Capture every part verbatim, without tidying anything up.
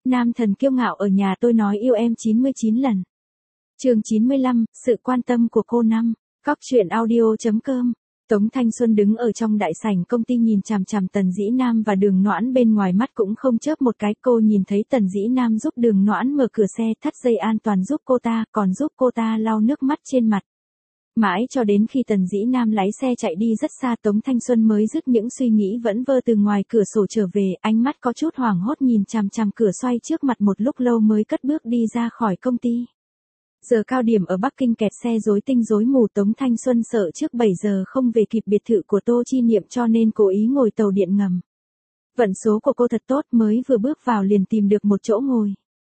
Nam thần kiêu ngạo ở nhà tôi nói yêu em chín mươi chín lần. Chương chín mươi lăm, sự quan tâm của cô năm. Cóc truyện audio chấm com. Tống Thanh Xuân đứng ở trong đại sảnh công ty nhìn chằm chằm Tần Dĩ Nam và Đường Noãn bên ngoài mắt cũng không chớp một cái. Cô nhìn thấy Tần Dĩ Nam giúp Đường Noãn mở cửa xe, thắt dây an toàn giúp cô ta, còn giúp cô ta lau nước mắt trên mặt. Mãi cho đến khi Tần Dĩ Nam lái xe chạy đi rất xa, Tống Thanh Xuân mới dứt những suy nghĩ vẫn vơ từ ngoài cửa sổ trở về, ánh mắt có chút hoảng hốt nhìn chằm chằm cửa xoay trước mặt một lúc lâu mới cất bước đi ra khỏi công ty. Giờ cao điểm ở Bắc Kinh kẹt xe rối tinh rối mù, Tống Thanh Xuân sợ trước bảy giờ không về kịp biệt thự của Tô Chi Niệm cho nên cố ý ngồi tàu điện ngầm. Vận số của cô thật tốt, mới vừa bước vào liền tìm được một chỗ ngồi.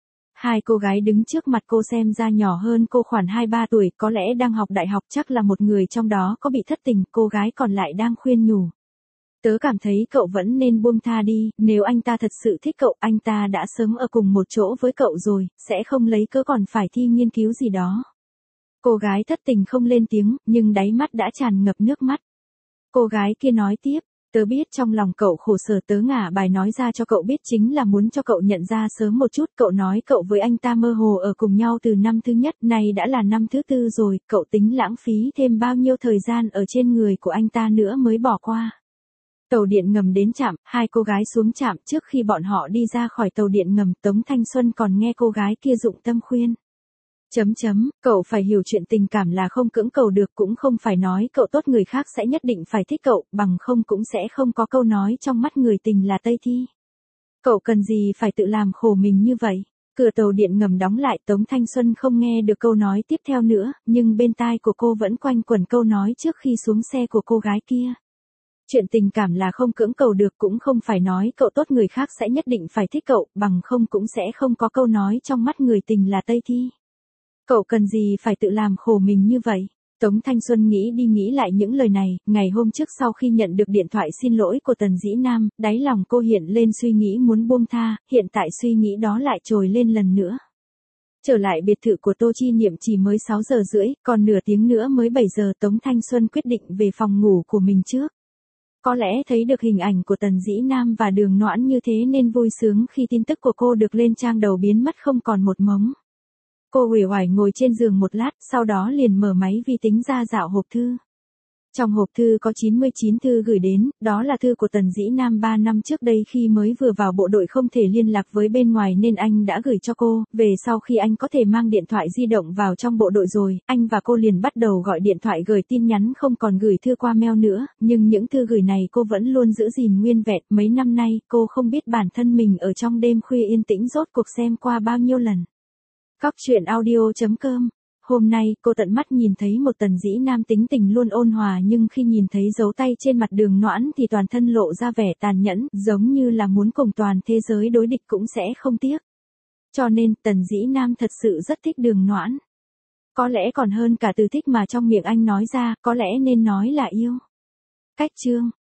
Hai cô gái đứng trước mặt cô xem ra nhỏ hơn cô khoảng hai ba tuổi, có lẽ đang học đại học, chắc là một người trong đó có bị thất tình, cô gái còn lại đang khuyên nhủ. Tớ cảm thấy cậu vẫn nên buông tha đi, nếu anh ta thật sự thích cậu, anh ta đã sớm ở cùng một chỗ với cậu rồi, sẽ không lấy cớ còn phải thi nghiên cứu gì đó. Cô gái thất tình không lên tiếng, nhưng đáy mắt đã tràn ngập nước mắt. Cô gái kia nói tiếp. Tớ biết trong lòng cậu khổ sở, tớ ngả bài nói ra cho cậu biết chính là muốn cho cậu nhận ra sớm một chút. Cậu nói cậu với anh ta mơ hồ ở cùng nhau từ năm thứ nhất, này đã là năm thứ tư rồi, cậu tính lãng phí thêm bao nhiêu thời gian ở trên người của anh ta nữa mới bỏ qua. Tàu điện ngầm đến trạm, hai cô gái xuống trạm. Trước khi bọn họ đi ra khỏi tàu điện ngầm, Tống Thanh Xuân còn nghe cô gái kia dụng tâm khuyên. Chấm chấm, cậu phải hiểu chuyện tình cảm là không cưỡng cầu được, cũng không phải nói cậu tốt người khác sẽ nhất định phải thích cậu, bằng không cũng sẽ không có câu nói trong mắt người tình là Tây Thi. Cậu cần gì phải tự làm khổ mình như vậy. Cửa tàu điện ngầm đóng lại, Tống Thanh Xuân không nghe được câu nói tiếp theo nữa, nhưng bên tai của cô vẫn quanh quẩn câu nói trước khi xuống xe của cô gái kia. Chuyện tình cảm là không cưỡng cầu được, cũng không phải nói cậu tốt người khác sẽ nhất định phải thích cậu, bằng không cũng sẽ không có câu nói trong mắt người tình là Tây Thi. Cậu cần gì phải tự làm khổ mình như vậy. Tống Thanh Xuân nghĩ đi nghĩ lại những lời này, ngày hôm trước sau khi nhận được điện thoại xin lỗi của Tần Dĩ Nam, đáy lòng cô hiện lên suy nghĩ muốn buông tha, hiện tại suy nghĩ đó lại trồi lên lần nữa. Trở lại biệt thự của Tô Chi Niệm chỉ mới sáu giờ rưỡi, còn nửa tiếng nữa mới bảy giờ. Tống Thanh Xuân quyết định về phòng ngủ của mình trước. Có lẽ thấy được hình ảnh của Tần Dĩ Nam và Đường Noãn như thế nên vui sướng khi tin tức của cô được lên trang đầu biến mất không còn một mống. Cô uể oải ngồi trên giường một lát, sau đó liền mở máy vi tính ra dạo hộp thư. Trong hộp thư có chín mươi chín thư gửi đến, đó là thư của Tần Dĩ Nam ba năm trước đây khi mới vừa vào bộ đội không thể liên lạc với bên ngoài nên anh đã gửi cho cô. Về sau khi anh có thể mang điện thoại di động vào trong bộ đội rồi, anh và cô liền bắt đầu gọi điện thoại gửi tin nhắn, không còn gửi thư qua mail nữa, nhưng những thư gửi này cô vẫn luôn giữ gìn nguyên vẹn. Mấy năm nay, cô không biết bản thân mình ở trong đêm khuya yên tĩnh rốt cuộc xem qua bao nhiêu lần. Cóc truyện audio chấm com. Hôm nay, cô tận mắt nhìn thấy một Tần Dĩ Nam tính tình luôn ôn hòa, nhưng khi nhìn thấy dấu tay trên mặt Đường Noãn thì toàn thân lộ ra vẻ tàn nhẫn, giống như là muốn cùng toàn thế giới đối địch cũng sẽ không tiếc. Cho nên, Tần Dĩ Nam thật sự rất thích Đường Noãn. Có lẽ còn hơn cả từ thích mà trong miệng anh nói ra, có lẽ nên nói là yêu. Cách chương.